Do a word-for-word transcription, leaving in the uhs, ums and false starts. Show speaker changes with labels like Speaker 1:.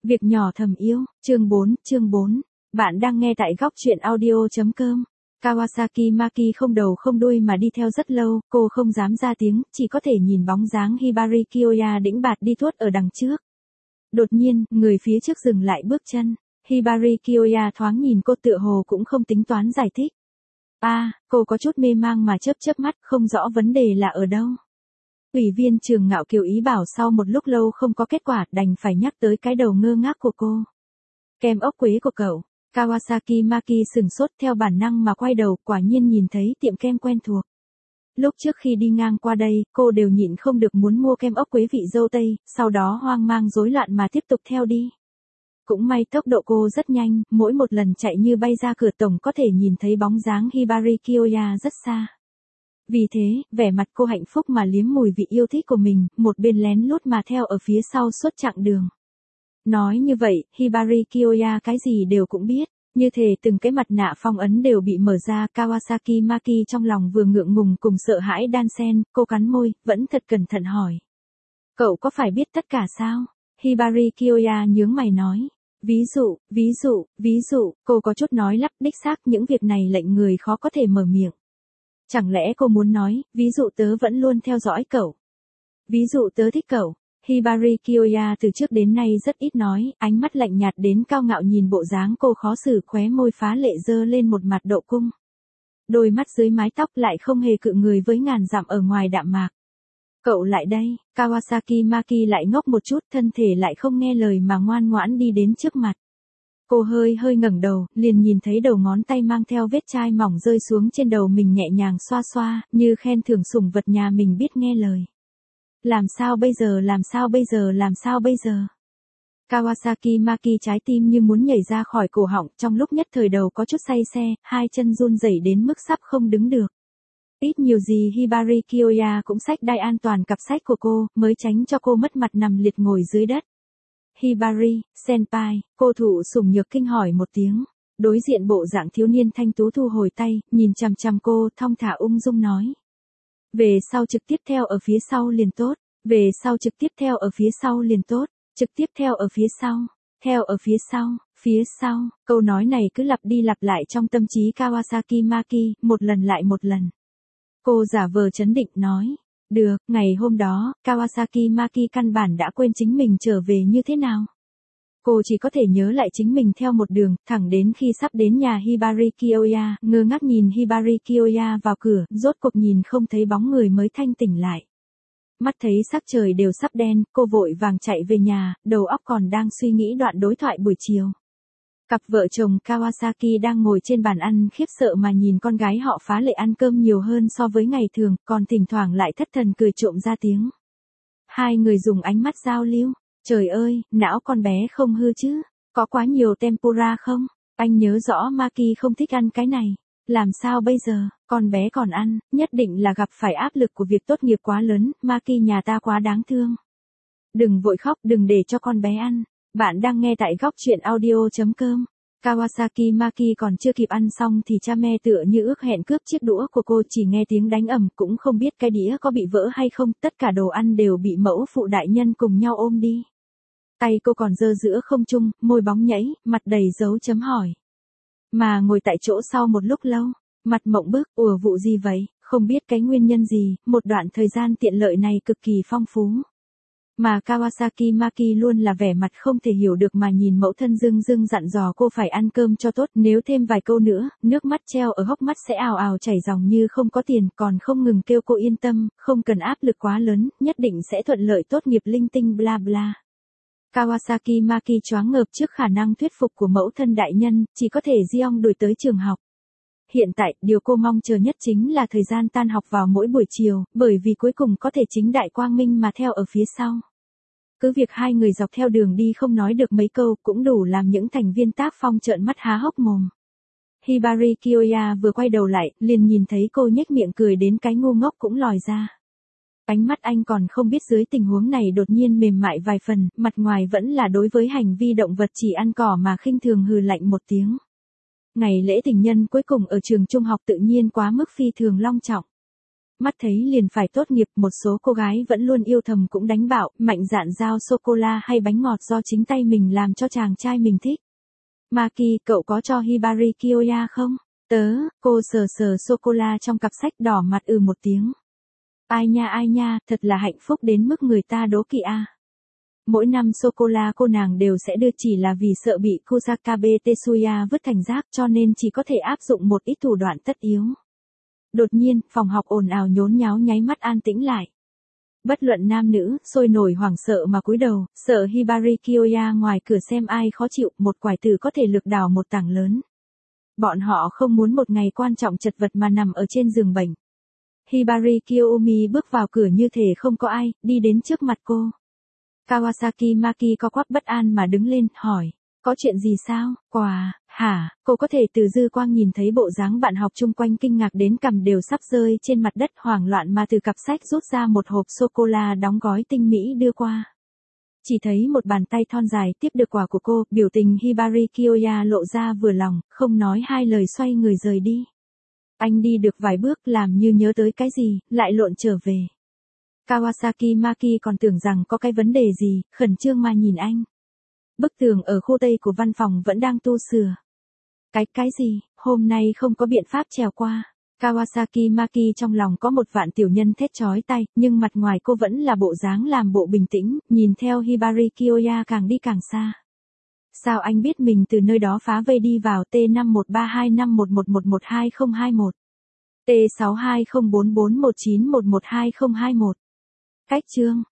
Speaker 1: Việc nhỏ thầm yêu, chương bốn, chương bốn. Bạn đang nghe tại góc truyện audio.com. Kawasaki Maki không đầu không đuôi mà đi theo rất lâu, cô không dám ra tiếng, chỉ có thể nhìn bóng dáng Hibari Kyoya đĩnh bạt đi tuốt ở đằng trước. Đột nhiên, người phía trước dừng lại bước chân. Hibari Kyoya thoáng nhìn cô tựa hồ cũng không tính toán giải thích. a à, cô có chút mê mang mà chớp chớp mắt, không rõ vấn đề là ở đâu. Ủy viên trường ngạo kiều ý bảo sau một lúc lâu không có kết quả, đành phải nhắc tới cái đầu ngơ ngác của cô. Kem ốc quế của cậu. Kawasaki Maki sừng sốt theo bản năng mà quay đầu, quả nhiên nhìn thấy tiệm kem quen thuộc. Lúc trước khi đi ngang qua đây, cô đều nhịn không được muốn mua kem ốc quế vị dâu tây, sau đó hoang mang rối loạn mà tiếp tục theo đi. Cũng may tốc độ cô rất nhanh, mỗi một lần chạy như bay ra cửa tổng có thể nhìn thấy bóng dáng Hibari Kyoya rất xa. Vì thế, vẻ mặt cô hạnh phúc mà liếm mùi vị yêu thích của mình, một bên lén lút mà theo ở phía sau suốt chặng đường. Nói như vậy, Hibari Kyoya cái gì đều cũng biết, như thể từng cái mặt nạ phong ấn đều bị mở ra. Kawasaki Maki trong lòng vừa ngượng ngùng cùng sợ hãi đan xen, cô cắn môi, vẫn thật cẩn thận hỏi. Cậu có phải biết tất cả sao? Hibari Kyoya nhướng mày nói. Ví dụ, ví dụ, ví dụ, cô có chút nói lắp, đích xác những việc này lệnh người khó có thể mở miệng. Chẳng lẽ cô muốn nói, ví dụ tớ vẫn luôn theo dõi cậu. Ví dụ tớ thích cậu. Hibari Kyoya từ trước đến nay rất ít nói, ánh mắt lạnh nhạt đến cao ngạo nhìn bộ dáng cô khó xử, khóe môi phá lệ dơ lên một mặt độ cung. Đôi mắt dưới mái tóc lại không hề cự người với ngàn dặm ở ngoài đạm mạc. Cậu lại đây, Kawasaki Maki lại ngốc một chút, thân thể lại không nghe lời mà ngoan ngoãn đi đến trước mặt. Cô hơi hơi ngẩng đầu, liền nhìn thấy đầu ngón tay mang theo vết chai mỏng rơi xuống trên đầu mình nhẹ nhàng xoa xoa, như khen thưởng sủng vật nhà mình biết nghe lời. Làm sao bây giờ, làm sao bây giờ, làm sao bây giờ? Kawasaki Maki trái tim như muốn nhảy ra khỏi cổ họng, trong lúc nhất thời đầu có chút say xe, hai chân run rẩy đến mức sắp không đứng được. Ít nhiều gì Hibari Kyoya cũng xách đai an toàn cặp sách của cô, mới tránh cho cô mất mặt nằm liệt ngồi dưới đất. Hibari, senpai, cô thụ sủng nhược kinh hỏi một tiếng. Đối diện bộ dạng thiếu niên thanh tú thu hồi tay, nhìn chằm chằm cô, thong thả ung dung nói. Về sau trực tiếp theo ở phía sau liền tốt, về sau trực tiếp theo ở phía sau liền tốt, trực tiếp theo ở phía sau, theo ở phía sau, phía sau. Câu nói này cứ lặp đi lặp lại trong tâm trí Kawasaki Maki, một lần lại một lần. Cô giả vờ trấn định nói. Được, ngày hôm đó, Kawasaki Maki căn bản đã quên chính mình trở về như thế nào. Cô chỉ có thể nhớ lại chính mình theo một đường, thẳng đến khi sắp đến nhà Hibari Kyoya, ngơ ngác nhìn Hibari Kyoya vào cửa, rốt cuộc nhìn không thấy bóng người mới thanh tỉnh lại. Mắt thấy sắc trời đều sắp đen, cô vội vàng chạy về nhà, đầu óc còn đang suy nghĩ đoạn đối thoại buổi chiều. Cặp vợ chồng Kawasaki đang ngồi trên bàn ăn khiếp sợ mà nhìn con gái họ phá lệ ăn cơm nhiều hơn so với ngày thường, còn thỉnh thoảng lại thất thần cười trộm ra tiếng. Hai người dùng ánh mắt giao lưu. Trời ơi, não con bé không hư chứ? Có quá nhiều tempura không? Anh nhớ rõ Maki không thích ăn cái này. Làm sao bây giờ? Con bé còn ăn, nhất định là gặp phải áp lực của việc tốt nghiệp quá lớn, Maki nhà ta quá đáng thương. Đừng vội khóc, đừng để cho con bé ăn. Bạn đang nghe tại góc truyện audio.com. Kawasaki Maki còn chưa kịp ăn xong thì cha mẹ tựa như ước hẹn cướp chiếc đũa của cô, chỉ nghe tiếng đánh ầm, cũng không biết cái đĩa có bị vỡ hay không, tất cả đồ ăn đều bị mẫu phụ đại nhân cùng nhau ôm đi. Tay cô còn giơ giữa không trung, môi bóng nhảy, mặt đầy dấu chấm hỏi. Mà ngồi tại chỗ sau một lúc lâu, mặt mộng bức, ủa vụ gì vậy, không biết cái nguyên nhân gì, một đoạn thời gian tiện lợi này cực kỳ phong phú. Mà Kawasaki Maki luôn là vẻ mặt không thể hiểu được mà nhìn mẫu thân dưng dưng dặn dò cô phải ăn cơm cho tốt, nếu thêm vài câu nữa, nước mắt treo ở hốc mắt sẽ ào ào chảy ròng như không có tiền, còn không ngừng kêu cô yên tâm, không cần áp lực quá lớn, nhất định sẽ thuận lợi tốt nghiệp linh tinh bla bla. Kawasaki Maki choáng ngợp trước khả năng thuyết phục của mẫu thân đại nhân, chỉ có thể giong đuổi tới trường học. Hiện tại, điều cô mong chờ nhất chính là thời gian tan học vào mỗi buổi chiều, bởi vì cuối cùng có thể chính đại quang minh mà theo ở phía sau. Cứ việc hai người dọc theo đường đi không nói được mấy câu cũng đủ làm những thành viên tác phong trợn mắt há hốc mồm. Hibari Kyoya vừa quay đầu lại, liền nhìn thấy cô nhếch miệng cười đến cái ngu ngốc cũng lòi ra. Ánh mắt anh còn không biết dưới tình huống này đột nhiên mềm mại vài phần, mặt ngoài vẫn là đối với hành vi động vật chỉ ăn cỏ mà khinh thường hừ lạnh một tiếng. Ngày lễ tình nhân cuối cùng ở trường trung học tự nhiên quá mức phi thường long trọng. Mắt thấy liền phải tốt nghiệp, một số cô gái vẫn luôn yêu thầm cũng đánh bạo, mạnh dạn giao sô-cô-la hay bánh ngọt do chính tay mình làm cho chàng trai mình thích. Maki, cậu có cho Hibari Kyoya không? Tớ, cô sờ sờ sô-cô-la trong cặp sách đỏ mặt ừ một tiếng. Ai nha ai nha, thật là hạnh phúc đến mức người ta đố kỵ a. Mỗi năm sô-cô-la cô nàng đều sẽ đưa, chỉ là vì sợ bị Kusakabe Tetsuya vứt thành rác cho nên chỉ có thể áp dụng một ít thủ đoạn tất yếu. Đột nhiên, phòng học ồn ào nhốn nháo nháy mắt an tĩnh lại. Bất luận nam nữ, sôi nổi hoảng sợ mà cúi đầu, sợ Hibari Kyoya ngoài cửa xem ai khó chịu, một quải tử có thể lực đảo một tảng lớn. Bọn họ không muốn một ngày quan trọng chật vật mà nằm ở trên giường bệnh. Hibari Kiyomi bước vào cửa như thể không có ai, đi đến trước mặt cô. Kawasaki Maki co quắp bất an mà đứng lên, hỏi, có chuyện gì sao, quà, hả, cô có thể từ dư quang nhìn thấy bộ dáng bạn học chung quanh kinh ngạc đến cằm đều sắp rơi trên mặt đất, hoảng loạn mà từ cặp sách rút ra một hộp sô-cô-la đóng gói tinh mỹ đưa qua. Chỉ thấy một bàn tay thon dài tiếp được quà của cô, biểu tình Hibari Kyoya lộ ra vừa lòng, không nói hai lời xoay người rời đi. Anh đi được vài bước làm như nhớ tới cái gì, lại lộn trở về. Kawasaki Maki còn tưởng rằng có cái vấn đề gì, khẩn trương mà nhìn anh. Bức tường ở khu tây của văn phòng vẫn đang tu sửa. Cái cái gì, hôm nay không có biện pháp trèo qua. Kawasaki Maki trong lòng có một vạn tiểu nhân thét chói tai, nhưng mặt ngoài cô vẫn là bộ dáng làm bộ bình tĩnh, nhìn theo Hibari Kyoya càng đi càng xa. Sao anh biết mình từ nơi đó phá vây đi vào T năm một ba hai năm một một một một hai không hai một, T sáu hai không bốn bốn một chín một một hai không hai một. Cách chương